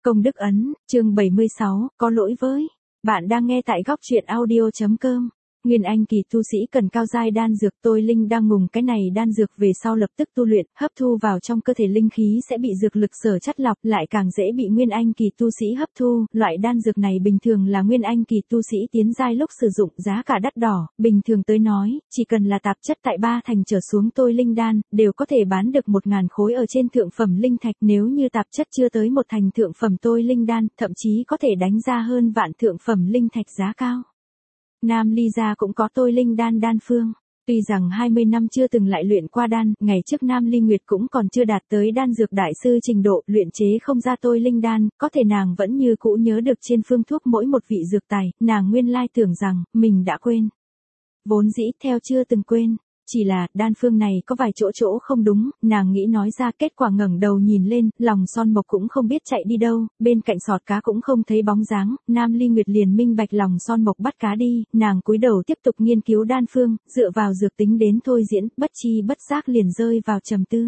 Công đức ấn, chương 76, có lỗi với. Bạn đang nghe tại góc truyện audio.com. Nguyên Anh kỳ tu sĩ cần cao giai đan dược, tôi linh đang ngùng cái này đan dược về sau lập tức tu luyện, hấp thu vào trong cơ thể linh khí sẽ bị dược lực sở chắt lọc, lại càng dễ bị Nguyên Anh kỳ tu sĩ hấp thu. Loại đan dược này bình thường là Nguyên Anh kỳ tu sĩ tiến giai lúc sử dụng, giá cả đắt đỏ, bình thường tới nói, chỉ cần là tạp chất tại 3 thành trở xuống tôi linh đan, đều có thể bán được 1.000 khối ở trên thượng phẩm linh thạch, nếu như tạp chất chưa tới 1 thành thượng phẩm tôi linh đan, thậm chí có thể đánh ra hơn vạn thượng phẩm linh thạch giá cao. Nam Ly gia cũng có tôi linh đan đan phương. Tuy rằng 20 năm chưa từng lại luyện qua đan, ngày trước Nam Ly Nguyệt cũng còn chưa đạt tới đan dược đại sư trình độ, luyện chế không ra tôi linh đan, có thể nàng vẫn như cũ nhớ được trên phương thuốc mỗi một vị dược tài, nàng nguyên lai tưởng rằng, mình đã quên. Vốn dĩ theo chưa từng quên. Chỉ là, đan phương này có vài chỗ không đúng, nàng nghĩ nói ra, kết quả ngẩng đầu nhìn lên, lòng son mộc cũng không biết chạy đi đâu, bên cạnh sọt cá cũng không thấy bóng dáng, Nam Ly Nguyệt liền minh bạch lòng son mộc bắt cá đi, nàng cúi đầu tiếp tục nghiên cứu đan phương, dựa vào dược tính đến thôi diễn, bất chi bất giác liền rơi vào trầm tư.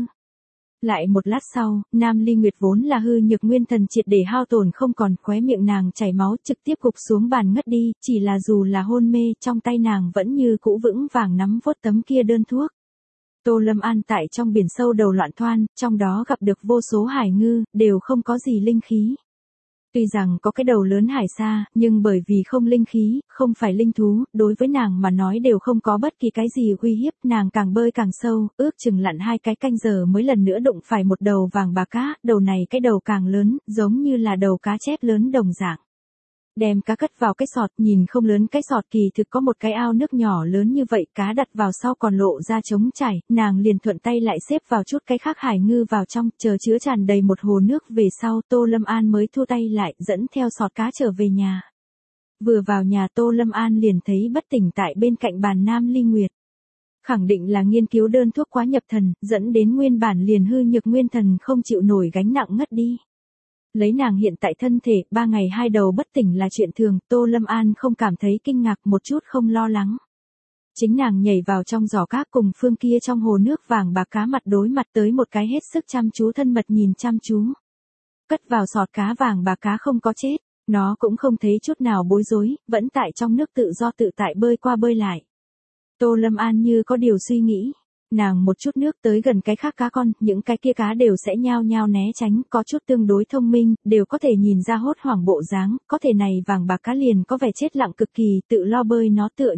Lại một lát sau, Nam Ly Nguyệt vốn là hư nhược nguyên thần triệt để hao tổn không còn, khóe miệng nàng chảy máu trực tiếp gục xuống bàn ngất đi, chỉ là dù là hôn mê, trong tay nàng vẫn như cũ vững vàng nắm vuốt tấm kia đơn thuốc. Tô Lâm An tại trong biển sâu đầu loạn thoan, trong đó gặp được vô số hải ngư, đều không có gì linh khí. Tuy rằng có cái đầu lớn hải xa, nhưng bởi vì không linh khí, không phải linh thú, đối với nàng mà nói đều không có bất kỳ cái gì uy hiếp, nàng càng bơi càng sâu, ước chừng lặn 2 cái canh giờ mới lần nữa đụng phải một đầu vàng bạc cá, đầu này cái đầu càng lớn, giống như là đầu cá chép lớn đồng dạng. Đem cá cất vào cái sọt, nhìn không lớn cái sọt kỳ thực có một cái ao nước nhỏ lớn như vậy, cá đặt vào sau còn lộ ra trống chảy, nàng liền thuận tay lại xếp vào chút cái khác hải ngư vào trong, chờ chứa tràn đầy một hồ nước về sau, Tô Lâm An mới thu tay lại, dẫn theo sọt cá trở về nhà. Vừa vào nhà Tô Lâm An liền thấy bất tỉnh tại bên cạnh bàn Nam Ly Nguyệt. Khẳng định là nghiên cứu đơn thuốc quá nhập thần, dẫn đến nguyên bản liền hư nhược nguyên thần không chịu nổi gánh nặng ngất đi. Lấy nàng hiện tại thân thể, 3 ngày 2 đầu bất tỉnh là chuyện thường, Tô Lâm An không cảm thấy kinh ngạc, một chút không lo lắng. Chính nàng nhảy vào trong giỏ cá cùng phương kia trong hồ nước vàng bạc cá mặt đối mặt tới một cái hết sức chăm chú thân mật nhìn chăm chú. Cất vào sọt cá vàng bạc cá không có chết, nó cũng không thấy chút nào bối rối, vẫn tại trong nước tự do tự tại bơi qua bơi lại. Tô Lâm An như có điều suy nghĩ. Nàng một chút nước tới gần cái khác cá con, những cái kia cá đều sẽ nhao nhao né tránh, có chút tương đối thông minh, đều có thể nhìn ra hốt hoảng bộ dáng, có thể này vàng bạc cá liền có vẻ chết lặng cực kỳ, tự lo bơi nó tựa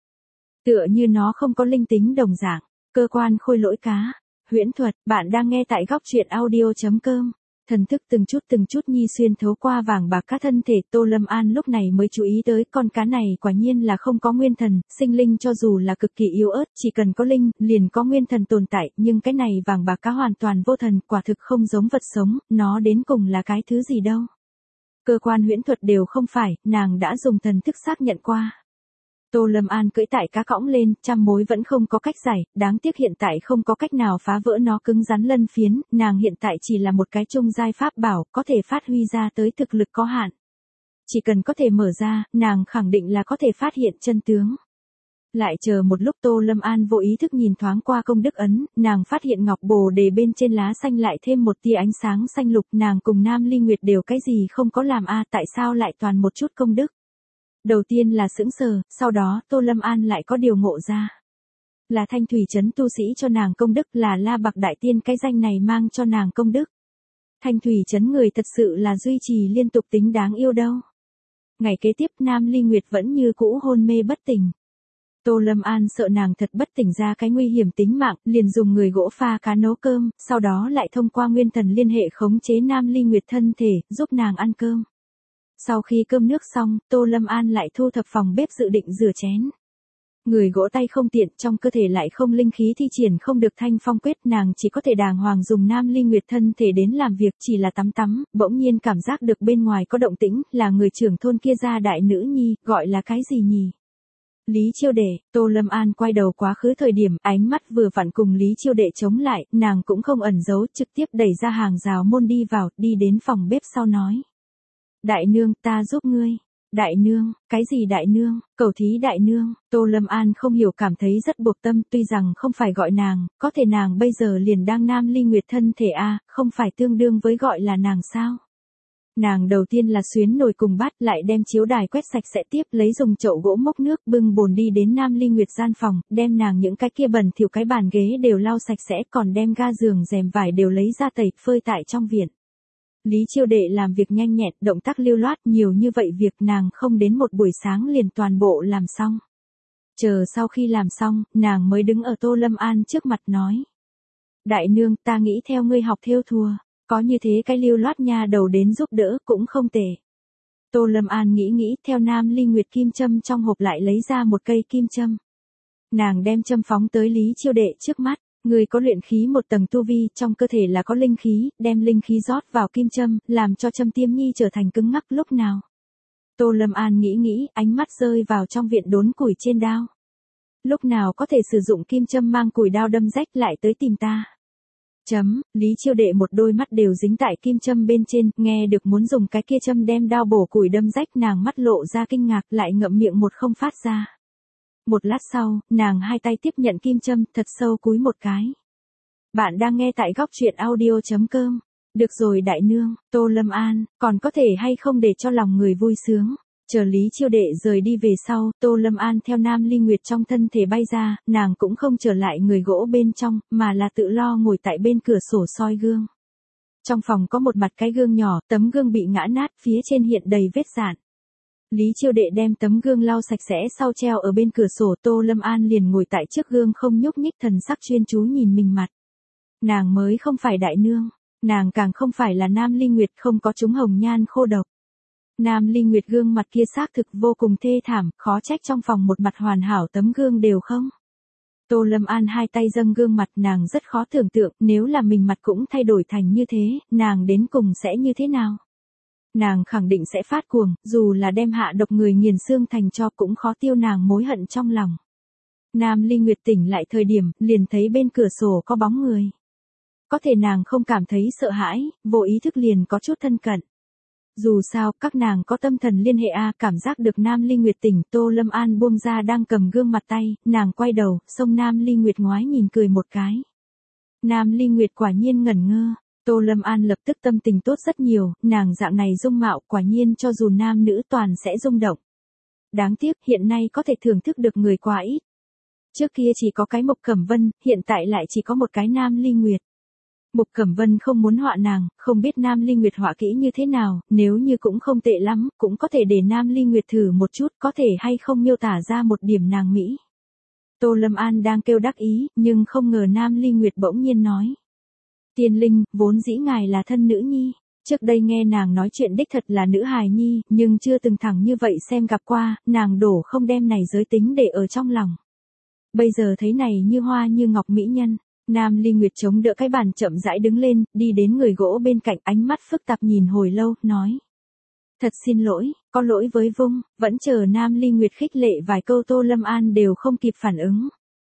như nó không có linh tính đồng dạng. Cơ quan khôi lỗi cá, huyễn thuật, bạn đang nghe tại góc truyện audio.com. Thần thức từng chút nhi xuyên thấu qua vàng bạc cá thân thể, Tô Lâm An lúc này mới chú ý tới con cá này quả nhiên là không có nguyên thần, sinh linh cho dù là cực kỳ yếu ớt, chỉ cần có linh, liền có nguyên thần tồn tại, nhưng cái này vàng bạc cá hoàn toàn vô thần, quả thực không giống vật sống, nó đến cùng là cái thứ gì đâu. Cơ quan huyễn thuật đều không phải, nàng đã dùng thần thức xác nhận qua. Tô Lâm An cưỡi tại cá cõng lên, trăm mối vẫn không có cách giải, đáng tiếc hiện tại không có cách nào phá vỡ nó cứng rắn lân phiến, nàng hiện tại chỉ là một cái trung giai pháp bảo, có thể phát huy ra tới thực lực có hạn. Chỉ cần có thể mở ra, nàng khẳng định là có thể phát hiện chân tướng. Lại chờ một lúc Tô Lâm An vô ý thức nhìn thoáng qua công đức ấn, nàng phát hiện ngọc bồ đề bên trên lá xanh lại thêm một tia ánh sáng xanh lục, nàng cùng Nam Ly Nguyệt đều cái gì không có làm tại sao lại toàn một chút công đức. Đầu tiên là sững sờ, sau đó Tô Lâm An lại có điều ngộ ra. Là Thanh Thủy Trấn tu sĩ cho nàng công đức, là La Bạc Đại Tiên cái danh này mang cho nàng công đức. Thanh Thủy Trấn người thật sự là duy trì liên tục tính đáng yêu đâu. Ngày kế tiếp Nam Ly Nguyệt vẫn như cũ hôn mê bất tỉnh. Tô Lâm An sợ nàng thật bất tỉnh ra cái nguy hiểm tính mạng, liền dùng người gỗ pha cá nấu cơm, sau đó lại thông qua nguyên thần liên hệ khống chế Nam Ly Nguyệt thân thể, giúp nàng ăn cơm. Sau khi cơm nước xong, Tô Lâm An lại thu thập phòng bếp dự định rửa chén. Người gỗ tay không tiện, trong cơ thể lại không linh khí thi triển không được thanh phong quyết, nàng chỉ có thể đàng hoàng dùng Nam Ly Nguyệt thân thể đến làm việc, chỉ là tắm, bỗng nhiên cảm giác được bên ngoài có động tĩnh, là người trưởng thôn kia gia đại nữ nhi, gọi là cái gì nhỉ? Lý Chiêu Đệ. Tô Lâm An quay đầu quá khứ thời điểm, ánh mắt vừa vặn cùng Lý Chiêu Đệ chống lại, nàng cũng không ẩn giấu, trực tiếp đẩy ra hàng rào môn đi vào, đi đến phòng bếp sau nói. Đại nương, ta giúp ngươi. Đại nương, cái gì đại nương, cầu thí đại nương, Tô Lâm An không hiểu cảm thấy rất buộc tâm, tuy rằng không phải gọi nàng, có thể nàng bây giờ liền đang Nam Ly Nguyệt thân thể không phải tương đương với gọi là nàng sao. Nàng đầu tiên là xuyến nồi cùng bát, lại đem chiếu đài quét sạch sẽ, tiếp lấy dùng chậu gỗ múc nước bưng bồn đi đến Nam Ly Nguyệt gian phòng, đem nàng những cái kia bẩn thỉu cái bàn ghế đều lau sạch sẽ, còn đem ga giường rèm vải đều lấy ra tẩy phơi tại trong viện. Lý Chiêu Đệ làm việc nhanh nhẹn, động tác lưu loát, nhiều như vậy việc nàng không đến một buổi sáng liền toàn bộ làm xong. Chờ sau khi làm xong, nàng mới đứng ở Tô Lâm An trước mặt nói. Đại nương, ta nghĩ theo ngươi học thêu thùa, có như thế cái lưu loát nha đầu đến giúp đỡ cũng không tệ. Tô Lâm An nghĩ theo Nam Ly Nguyệt kim châm trong hộp lại lấy ra một cây kim châm. Nàng đem châm phóng tới Lý Chiêu Đệ trước mắt. Người có luyện khí một tầng tu vi, trong cơ thể là có linh khí, đem linh khí rót vào kim châm, làm cho châm tiêm nhi trở thành cứng ngắc lúc nào. Tô Lâm An nghĩ, ánh mắt rơi vào trong viện đốn củi trên đao. Lúc nào có thể sử dụng kim châm mang củi đao đâm rách lại tới tìm ta. Lý Chiêu Đệ một đôi mắt đều dính tại kim châm bên trên, nghe được muốn dùng cái kia châm đem đao bổ củi đâm rách, nàng mắt lộ ra kinh ngạc, lại ngậm miệng một không phát ra. Một lát sau, nàng hai tay tiếp nhận kim châm, thật sâu cúi một cái. Bạn đang nghe tại góc truyện audio.com. Được rồi đại nương, Tô Lâm An, còn có thể hay không để cho lòng người vui sướng. Chờ Lý Chiêu Đệ rời đi về sau, Tô Lâm An theo Nam Ly Nguyệt trong thân thể bay ra, nàng cũng không trở lại người gỗ bên trong, mà là tự lo ngồi tại bên cửa sổ soi gương. Trong phòng có một mặt cái gương nhỏ, tấm gương bị ngã nát, phía trên hiện đầy vết rạn. Lý Chiêu Đệ đem tấm gương lau sạch sẽ sau treo ở bên cửa sổ, Tô Lâm An liền ngồi tại trước gương không nhúc nhích, thần sắc chuyên chú nhìn mình mặt. Nàng mới không phải đại nương, nàng càng không phải là Nam Ly Nguyệt, không có chúng hồng nhan khô độc. Nam Ly Nguyệt gương mặt kia xác thực vô cùng thê thảm, khó trách trong phòng một mặt hoàn hảo tấm gương đều không. Tô Lâm An hai tay dâng gương mặt, nàng rất khó tưởng tượng, nếu là mình mặt cũng thay đổi thành như thế, nàng đến cùng sẽ như thế nào. Nàng khẳng định sẽ phát cuồng, dù là đem hạ độc người nghiền xương thành tro cũng khó tiêu nàng mối hận trong lòng. Nam Ly Nguyệt tỉnh lại thời điểm, liền thấy bên cửa sổ có bóng người. Có thể nàng không cảm thấy sợ hãi, vô ý thức liền có chút thân cận. Dù sao, các nàng có tâm thần liên hệ cảm giác được Nam Ly Nguyệt tỉnh, Tô Lâm An buông ra đang cầm gương mặt tay, nàng quay đầu, xông Nam Ly Nguyệt ngoái nhìn cười một cái. Nam Ly Nguyệt quả nhiên ngẩn ngơ. Tô Lâm An lập tức tâm tình tốt rất nhiều, nàng dạng này dung mạo quả nhiên cho dù nam nữ toàn sẽ rung động. Đáng tiếc hiện nay có thể thưởng thức được người quá ít. Trước kia chỉ có cái Mục Cẩm Vân, hiện tại lại chỉ có một cái Nam Ly Nguyệt. Mục Cẩm Vân không muốn họa nàng, không biết Nam Ly Nguyệt họa kỹ như thế nào, nếu như cũng không tệ lắm, cũng có thể để Nam Ly Nguyệt thử một chút, có thể hay không miêu tả ra một điểm nàng mỹ. Tô Lâm An đang kêu đắc ý, nhưng không ngờ Nam Ly Nguyệt bỗng nhiên nói. Tiên Linh, vốn dĩ ngài là thân nữ nhi, trước đây nghe nàng nói chuyện đích thật là nữ hài nhi, nhưng chưa từng thẳng như vậy xem gặp qua, nàng đổ không đem này giới tính để ở trong lòng. Bây giờ thấy này như hoa như ngọc mỹ nhân, Nam Ly Nguyệt chống đỡ cái bàn chậm rãi đứng lên, đi đến người gỗ bên cạnh, ánh mắt phức tạp nhìn hồi lâu, nói. Thật xin lỗi, có lỗi với Vung, vẫn chờ Nam Ly Nguyệt khích lệ vài câu, Tô Lâm An đều không kịp phản ứng.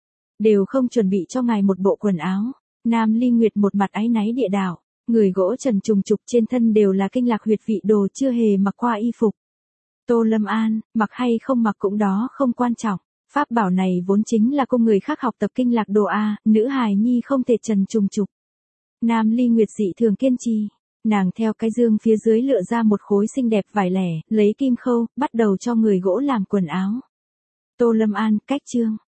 Đều không chuẩn bị cho ngài một bộ quần áo. Nam Ly Nguyệt một mặt áy náy địa đạo, người gỗ trần trùng trục trên thân đều là kinh lạc huyệt vị đồ, chưa hề mặc qua y phục. Tô Lâm An, mặc hay không mặc cũng đó không quan trọng, pháp bảo này vốn chính là cung người khác học tập kinh lạc đồ nữ hài nhi không thể trần trùng trục. Nam Ly Nguyệt dị thường kiên trì, nàng theo cái dương phía dưới lựa ra một khối xinh đẹp vải lẻ, lấy kim khâu, bắt đầu cho người gỗ làm quần áo. Tô Lâm An, cách chương.